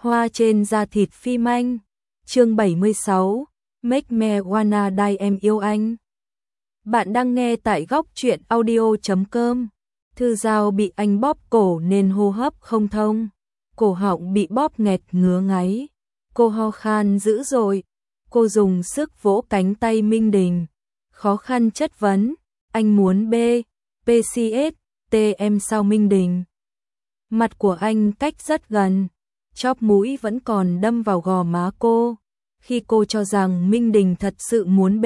Hoa trên da thịt phim anh. Chương 76, Make Me Wanna Die Em Yêu Anh. Bạn đang nghe tại góc truyện audio.com. Thư Giao bị anh bóp cổ nên hô hấp không thông. Cổ họng bị bóp nghẹt ngứa ngáy. Cô ho khan dữ dội. Cô dùng sức vỗ cánh tay Minh Đình. Khó khăn chất vấn. Anh muốn PCS, em sao Minh Đình? Mặt của anh cách rất gần. Chóp mũi vẫn còn đâm vào gò má cô. Khi cô cho rằng Minh Đình thật sự muốn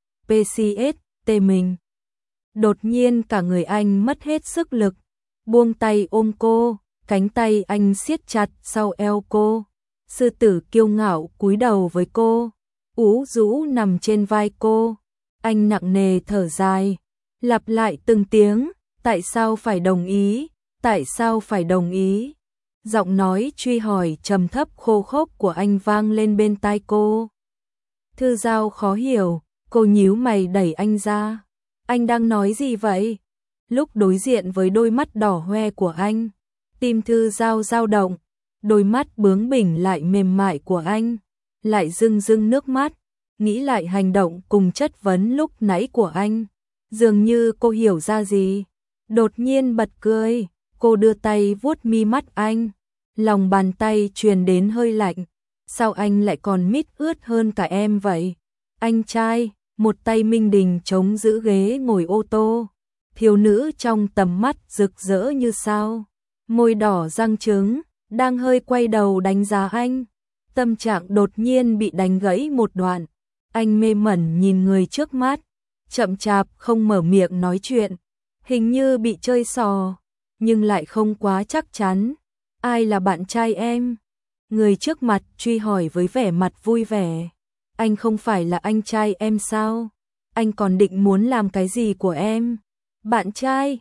PCS mình. Đột nhiên cả người anh mất hết sức lực. Buông tay ôm cô. Cánh tay anh siết chặt sau eo cô. Sư tử kiêu ngạo cúi đầu với cô. Ú rũ nằm trên vai cô. Anh nặng nề thở dài. Lặp lại từng tiếng. Tại sao phải đồng ý? Tại sao phải đồng ý? Giọng nói truy hỏi trầm thấp khô khốc của anh vang lên bên tai cô. Thư Giao khó hiểu. Cô nhíu mày đẩy anh ra. Anh đang nói gì vậy? Lúc đối diện với đôi mắt đỏ hoe của anh, tim Thư Giao dao động. Đôi mắt bướng bỉnh lại mềm mại của anh, lại rưng rưng nước mắt. Nghĩ lại hành động cùng chất vấn lúc nãy của anh, dường như cô hiểu ra gì. Đột nhiên bật cười. Cô đưa tay vuốt mi mắt anh. Lòng bàn tay truyền đến hơi lạnh. Sao anh lại còn mít ướt hơn cả em vậy? Anh trai. Một tay Minh Đình chống giữ ghế ngồi ô tô. Thiếu nữ trong tầm mắt rực rỡ như sao. Môi đỏ răng trứng, đang hơi quay đầu đánh giá anh. Tâm trạng đột nhiên bị đánh gãy một đoạn. Anh mê mẩn nhìn người trước mắt, chậm chạp không mở miệng nói chuyện. Hình như bị chơi xò, nhưng lại không quá chắc chắn. Ai là bạn trai em? Người trước mặt truy hỏi với vẻ mặt vui vẻ. Anh không phải là anh trai em sao? Anh còn định muốn làm cái gì của em? Bạn trai?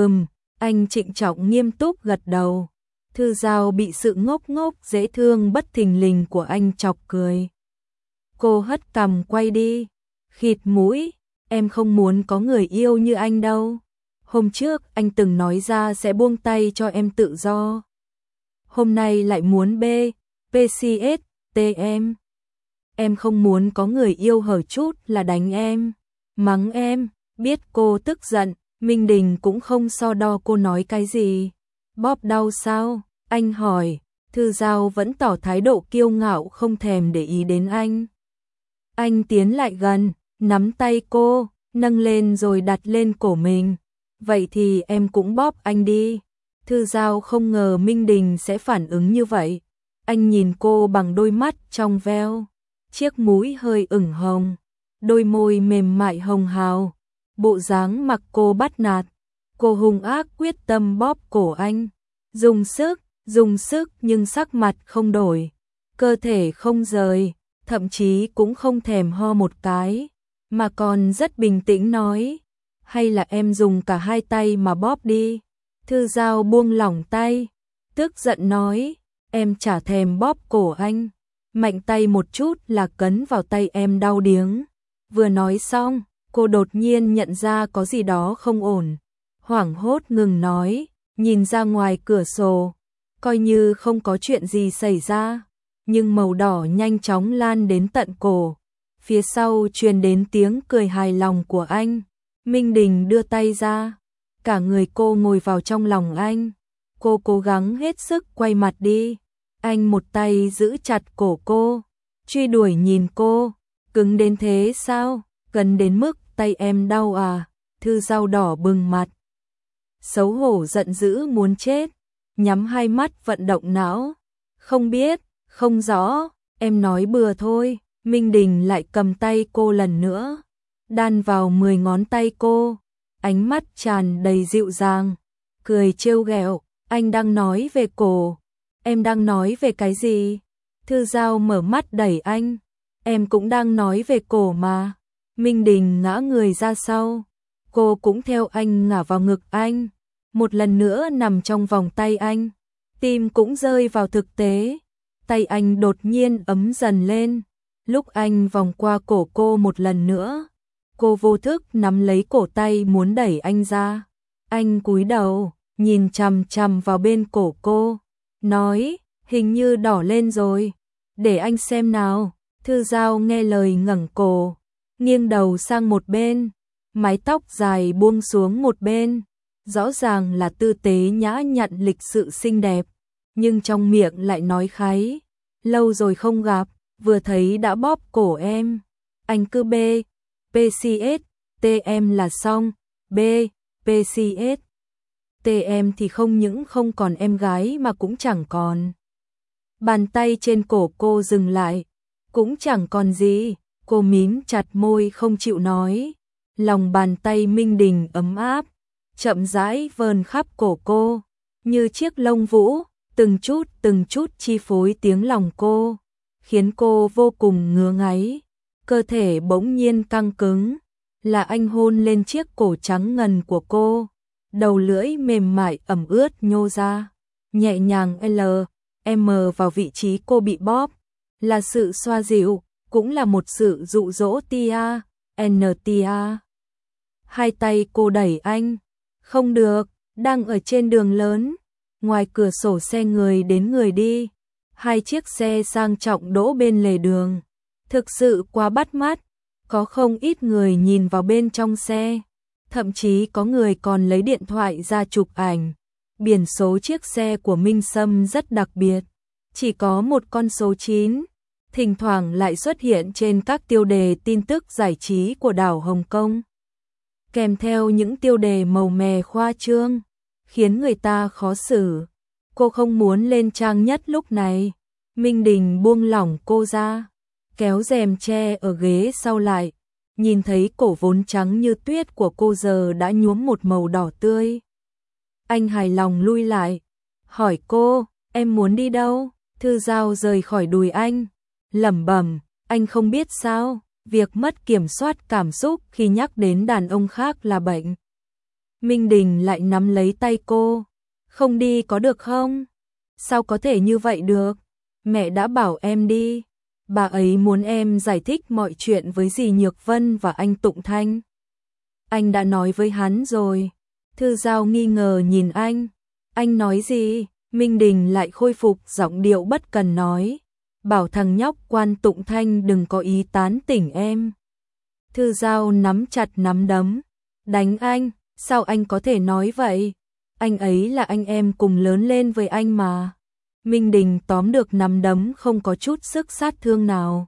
Anh trịnh trọng nghiêm túc gật đầu. Thư Giao bị sự ngốc ngốc dễ thương bất thình lình của anh chọc cười. Cô hất cằm quay đi, khịt mũi. Em không muốn có người yêu như anh đâu. Hôm trước anh từng nói ra sẽ buông tay cho em tự do. Hôm nay lại muốn PCS em. Em không muốn có người yêu hở chút là đánh em, mắng em. Biết cô tức giận, Minh Đình cũng không so đo cô nói cái gì. Bóp đau sao? Anh hỏi. Thư Giao vẫn tỏ thái độ kiêu ngạo không thèm để ý đến anh. Anh tiến lại gần, nắm tay cô, nâng lên rồi đặt lên cổ mình. Vậy thì em cũng bóp anh đi. Thư Giao không ngờ Minh Đình sẽ phản ứng như vậy. Anh nhìn cô bằng đôi mắt trong veo. Chiếc mũi hơi ửng hồng, đôi môi mềm mại hồng hào, bộ dáng mặc cô bắt nạt. Cô hung ác quyết tâm bóp cổ anh, dùng sức nhưng sắc mặt không đổi, cơ thể không rời, thậm chí cũng không thèm ho một cái, mà còn rất bình tĩnh nói, hay là em dùng cả hai tay mà bóp đi. Thư Giao buông lỏng tay, tức giận nói, em chả thèm bóp cổ anh. Mạnh tay một chút là cấn vào tay em đau điếng. Vừa nói xong, cô đột nhiên nhận ra có gì đó không ổn. Hoảng hốt ngừng nói, nhìn ra ngoài cửa sổ, coi như không có chuyện gì xảy ra. Nhưng màu đỏ nhanh chóng lan đến tận cổ. Phía sau truyền đến tiếng cười hài lòng của anh. Minh Đình đưa tay ra. Cả người cô ngồi vào trong lòng anh. Cô cố gắng hết sức quay mặt đi. Anh một tay giữ chặt cổ cô, truy đuổi nhìn cô. Cứng đến thế sao? Gần đến mức tay em đau à? Thư Giao đỏ bừng mặt, xấu hổ giận dữ muốn chết, nhắm hai mắt vận động não. Không biết, không rõ, em nói bừa thôi. Minh Đình lại cầm tay cô lần nữa, đan vào 10 ngón tay cô, ánh mắt tràn đầy dịu dàng, cười trêu ghẹo. Anh đang nói về cổ. Em đang nói về cái gì? Thư Giao mở mắt đẩy anh. Em cũng đang nói về cổ mà. Minh Đình ngã người ra sau. Cô cũng theo anh ngả vào ngực anh. Một lần nữa nằm trong vòng tay anh. Tim cũng rơi vào thực tế. Tay anh đột nhiên ấm dần lên. Lúc anh vòng qua cổ cô một lần nữa, cô vô thức nắm lấy cổ tay muốn đẩy anh ra. Anh cúi đầu, nhìn chằm chằm vào bên cổ cô, nói, hình như đỏ lên rồi. Để anh xem nào. Thư Giao nghe lời ngẩng cổ, nghiêng đầu sang một bên, mái tóc dài buông xuống một bên, rõ ràng là tư tế nhã nhặn lịch sự xinh đẹp, nhưng trong miệng lại nói kháy, lâu rồi không gặp, vừa thấy đã bóp cổ em. Anh cứ B, PCS, TM là xong, B, PCS, TM thì không những không còn em gái mà cũng chẳng còn. Bàn tay trên cổ cô dừng lại, cũng chẳng còn gì, cô mím chặt môi không chịu nói. Lòng bàn tay Minh Đình ấm áp, chậm rãi vờn khắp cổ cô, như chiếc lông vũ, từng chút chi phối tiếng lòng cô, khiến cô vô cùng ngứa ngáy, cơ thể bỗng nhiên căng cứng, là anh hôn lên chiếc cổ trắng ngần của cô, đầu lưỡi mềm mại ẩm ướt nhô ra, nhẹ nhàng L, M vào vị trí cô bị bóp, là sự xoa dịu, cũng là một sự dụ dỗ tia, NTA. Hai tay cô đẩy anh, không được, đang ở trên đường lớn, ngoài cửa sổ xe người đến người đi, hai chiếc xe sang trọng đỗ bên lề đường, thực sự quá bắt mắt, có không ít người nhìn vào bên trong xe, thậm chí có người còn lấy điện thoại ra chụp ảnh. Biển số chiếc xe của Minh Sâm rất đặc biệt, chỉ có một con số 9, thỉnh thoảng lại xuất hiện trên các tiêu đề tin tức giải trí của đảo Hồng Kông, kèm theo những tiêu đề màu mè khoa trương, khiến người ta khó xử. Cô không muốn lên trang nhất lúc này. Minh Đình buông lỏng cô ra, kéo rèm che ở ghế sau lại, nhìn thấy cổ vốn trắng như tuyết của cô giờ đã nhuốm một màu đỏ tươi. Anh hài lòng lui lại, hỏi cô, em muốn đi đâu? Thư Giao rời khỏi đùi anh, lẩm bẩm, anh không biết sao, việc mất kiểm soát cảm xúc khi nhắc đến đàn ông khác là bệnh. Minh Đình lại nắm lấy tay cô, không đi có được không? Sao có thể như vậy được? Mẹ đã bảo em đi, bà ấy muốn em giải thích mọi chuyện với dì Nhược Vân và anh Tụng Thanh. Anh đã nói với hắn rồi. Thư Giao nghi ngờ nhìn anh nói gì? Minh Đình lại khôi phục giọng điệu bất cần nói, bảo thằng nhóc Quan Tụng Thanh đừng có ý tán tỉnh em. Thư Giao nắm chặt nắm đấm, đánh anh, sao anh có thể nói vậy? Anh ấy là anh em cùng lớn lên với anh mà. Minh Đình tóm được nắm đấm không có chút sức sát thương nào.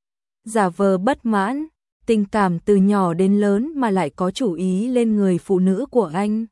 Giả vờ bất mãn, tình cảm từ nhỏ đến lớn mà lại có chủ ý lên người phụ nữ của anh.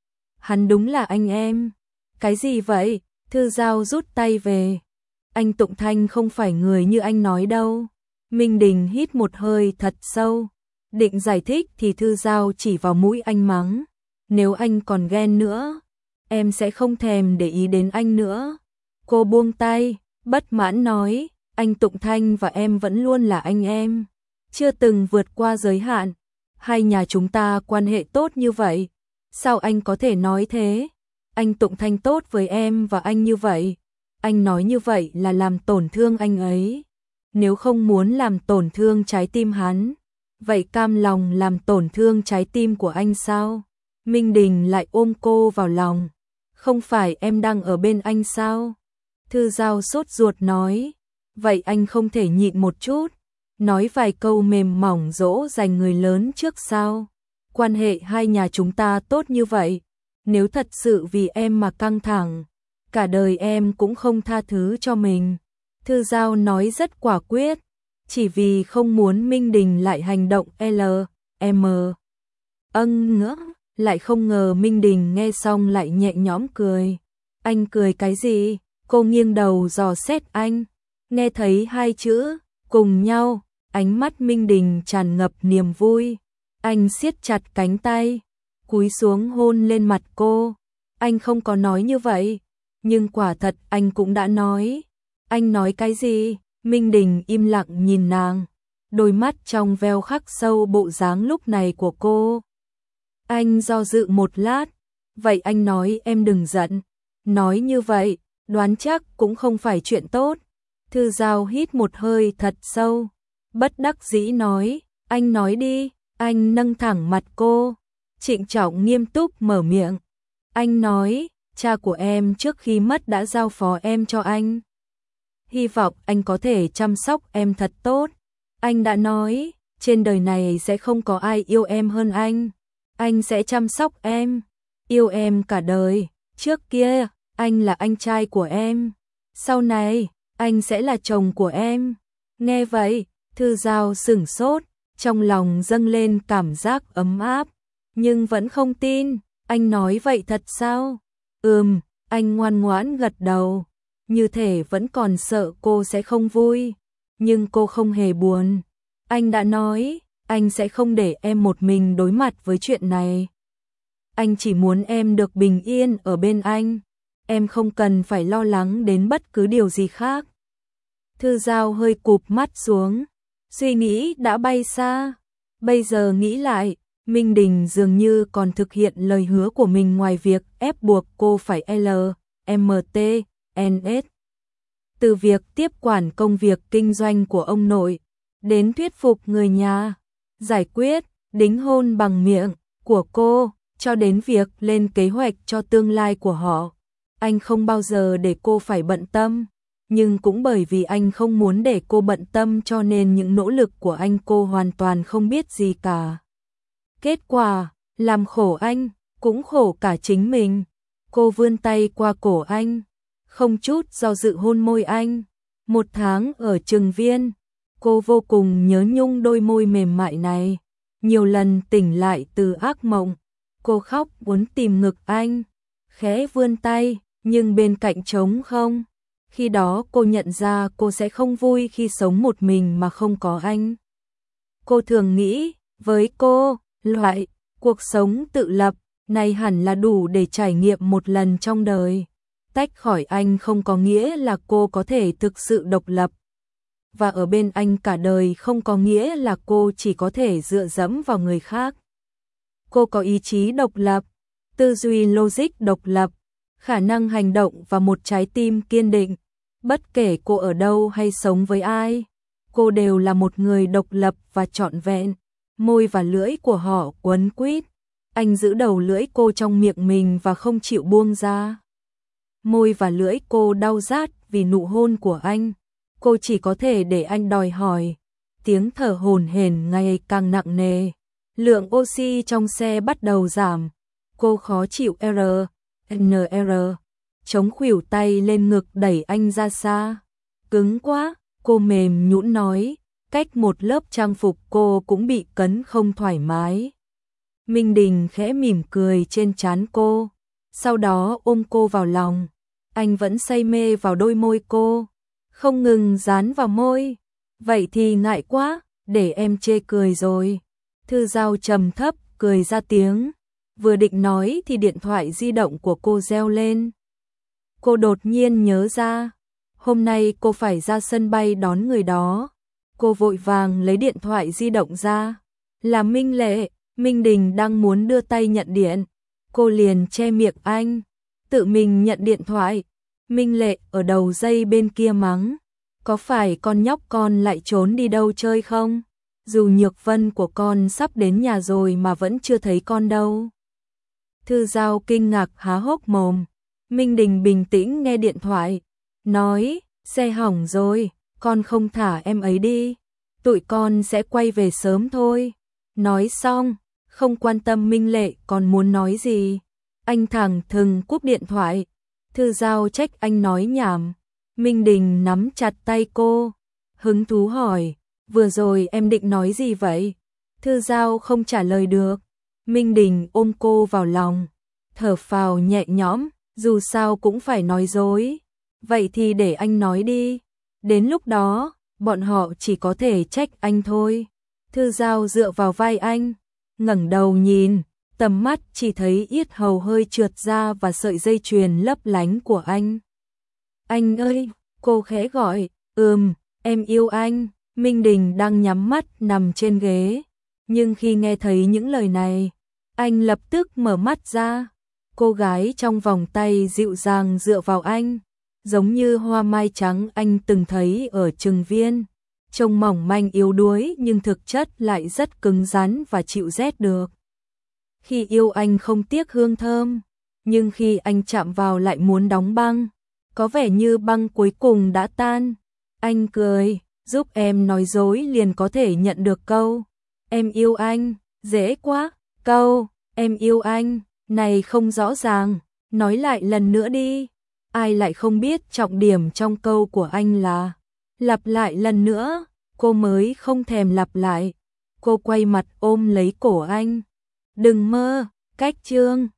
Hắn đúng là anh em. Cái gì vậy? Thư Giao rút tay về. Anh Tụng Thanh không phải người như anh nói đâu. Minh Đình hít một hơi thật sâu. Định giải thích thì Thư Giao chỉ vào mũi anh mắng. Nếu anh còn ghen nữa, em sẽ không thèm để ý đến anh nữa. Cô buông tay, bất mãn nói, anh Tụng Thanh và em vẫn luôn là anh em. Chưa từng vượt qua giới hạn. Hai nhà chúng ta quan hệ tốt như vậy. Sao anh có thể nói thế? Anh Tụng Thanh tốt với em và anh như vậy. Anh nói như vậy là làm tổn thương anh ấy. Nếu không muốn làm tổn thương trái tim hắn, vậy cam lòng làm tổn thương trái tim của anh sao? Minh Đình lại ôm cô vào lòng. Không phải em đang ở bên anh sao? Thư Giao sốt ruột nói. Vậy anh không thể nhịn một chút, nói vài câu mềm mỏng dỗ dành người lớn trước sao? Quan hệ hai nhà chúng ta tốt như vậy, nếu thật sự vì em mà căng thẳng, cả đời em cũng không tha thứ cho mình. Thư Giao nói rất quả quyết, chỉ vì không muốn Minh Đình lại hành động L, M. Ngỡ, lại không ngờ Minh Đình nghe xong lại nhẹ nhõm cười. Anh cười cái gì? Cô nghiêng đầu dò xét anh, nghe thấy hai chữ, cùng nhau, ánh mắt Minh Đình tràn ngập niềm vui. Anh siết chặt cánh tay, cúi xuống hôn lên mặt cô. Anh không có nói như vậy, nhưng quả thật anh cũng đã nói. Anh nói cái gì? Minh Đình im lặng nhìn nàng, đôi mắt trong veo khắc sâu bộ dáng lúc này của cô. Anh do dự một lát, vậy anh nói em đừng giận. Nói như vậy, đoán chắc cũng không phải chuyện tốt. Thư Giao hít một hơi thật sâu, bất đắc dĩ nói, anh nói đi. Anh nâng thẳng mặt cô, trịnh trọng nghiêm túc mở miệng. Anh nói, cha của em trước khi mất đã giao phó em cho anh. Hy vọng anh có thể chăm sóc em thật tốt. Anh đã nói, trên đời này sẽ không có ai yêu em hơn anh. Anh sẽ chăm sóc em, yêu em cả đời. Trước kia, anh là anh trai của em. Sau này, anh sẽ là chồng của em. Nghe vậy, Thư Dao sửng sốt, trong lòng dâng lên cảm giác ấm áp, nhưng vẫn không tin. Anh nói vậy thật sao? Anh ngoan ngoãn gật đầu, như thể vẫn còn sợ cô sẽ không vui, nhưng cô không hề buồn. Anh đã nói, anh sẽ không để em một mình đối mặt với chuyện này. Anh chỉ muốn em được bình yên ở bên anh, em không cần phải lo lắng đến bất cứ điều gì khác. Thư Dao hơi cụp mắt xuống, suy nghĩ đã bay xa. Bây giờ nghĩ lại, Minh Đình dường như còn thực hiện lời hứa của mình ngoài việc ép buộc cô phải LMTNS. Từ việc tiếp quản công việc kinh doanh của ông nội, đến thuyết phục người nhà, giải quyết đính hôn bằng miệng của cô, cho đến việc lên kế hoạch cho tương lai của họ. Anh không bao giờ để cô phải bận tâm, nhưng cũng bởi vì anh không muốn để cô bận tâm cho nên những nỗ lực của anh cô hoàn toàn không biết gì cả. Kết quả, làm khổ anh, cũng khổ cả chính mình. Cô vươn tay qua cổ anh, không chút do dự hôn môi anh. 1 tháng ở Trường Viên, cô vô cùng nhớ nhung đôi môi mềm mại này. Nhiều lần tỉnh lại từ ác mộng, cô khóc muốn tìm ngực anh, khẽ vươn tay, nhưng bên cạnh trống không. Khi đó cô nhận ra cô sẽ không vui khi sống một mình mà không có anh. Cô thường nghĩ, với cô, loại cuộc sống tự lập này hẳn là đủ để trải nghiệm một lần trong đời. Tách khỏi anh không có nghĩa là cô có thể thực sự độc lập. Và ở bên anh cả đời không có nghĩa là cô chỉ có thể dựa dẫm vào người khác. Cô có ý chí độc lập, tư duy logic độc lập, khả năng hành động và một trái tim kiên định. Bất kể cô ở đâu hay sống với ai, cô đều là một người độc lập và trọn vẹn. Môi và lưỡi của họ quấn quýt. Anh giữ đầu lưỡi cô trong miệng mình và không chịu buông ra. Môi và lưỡi cô đau rát vì nụ hôn của anh. Cô chỉ có thể để anh đòi hỏi. Tiếng thở hổn hển ngày càng nặng nề. Lượng oxy trong xe bắt đầu giảm. Cô khó chịu NR. Chống khuỷu tay lên ngực đẩy anh ra xa. Cứng quá, cô mềm nhũn nói. Cách một lớp trang phục cô cũng bị cấn không thoải mái. Minh Đình khẽ mỉm cười trên trán cô, sau đó ôm cô vào lòng. Anh vẫn say mê vào đôi môi cô, không ngừng dán vào môi. Vậy thì ngại quá, để em chê cười rồi. Thư Dao trầm thấp cười ra tiếng. Vừa định nói thì điện thoại di động của cô reo lên. Cô đột nhiên nhớ ra, hôm nay cô phải ra sân bay đón người đó. Cô vội vàng lấy điện thoại di động ra. Là Minh Lệ. Minh Đình đang muốn đưa tay nhận điện. Cô liền che miệng anh, tự mình nhận điện thoại. Minh Lệ ở đầu dây bên kia mắng. Có phải con nhóc con lại trốn đi đâu chơi không? Dù Nhược Vân của con sắp đến nhà rồi mà vẫn chưa thấy con đâu. Thư Dao kinh ngạc há hốc mồm. Minh Đình bình tĩnh nghe điện thoại, nói, xe hỏng rồi, con không thả em ấy đi. Tụi con sẽ quay về sớm thôi. Nói xong, không quan tâm Minh Lệ còn muốn nói gì. Anh thẳng thừng cúp điện thoại. Thư Dao trách anh nói nhảm. Minh Đình nắm chặt tay cô, hứng thú hỏi, vừa rồi em định nói gì vậy? Thư Dao không trả lời được. Minh Đình ôm cô vào lòng, thở phào nhẹ nhõm, dù sao cũng phải nói dối. Vậy thì để anh nói đi. Đến lúc đó, bọn họ chỉ có thể trách anh thôi. Thư Dao dựa vào vai anh, ngẩng đầu nhìn, tầm mắt chỉ thấy yết hầu hơi trượt ra và sợi dây chuyền lấp lánh của anh. Anh ơi, cô khẽ gọi, em yêu anh. Minh Đình đang nhắm mắt nằm trên ghế, nhưng khi nghe thấy những lời này, anh lập tức mở mắt ra. Cô gái trong vòng tay dịu dàng dựa vào anh, giống như hoa mai trắng anh từng thấy ở Trường Viên, trông mỏng manh yếu đuối nhưng thực chất lại rất cứng rắn và chịu rét được. Khi yêu anh không tiếc hương thơm, nhưng khi anh chạm vào lại muốn đóng băng, có vẻ như băng cuối cùng đã tan. Anh cười, giúp em nói dối liền có thể nhận được câu em yêu anh, dễ quá. Câu em yêu anh này không rõ ràng, nói lại lần nữa đi. Ai lại không biết trọng điểm trong câu của anh là lặp lại lần nữa, cô mới không thèm lặp lại. Cô quay mặt ôm lấy cổ anh. Đừng mơ, cách chương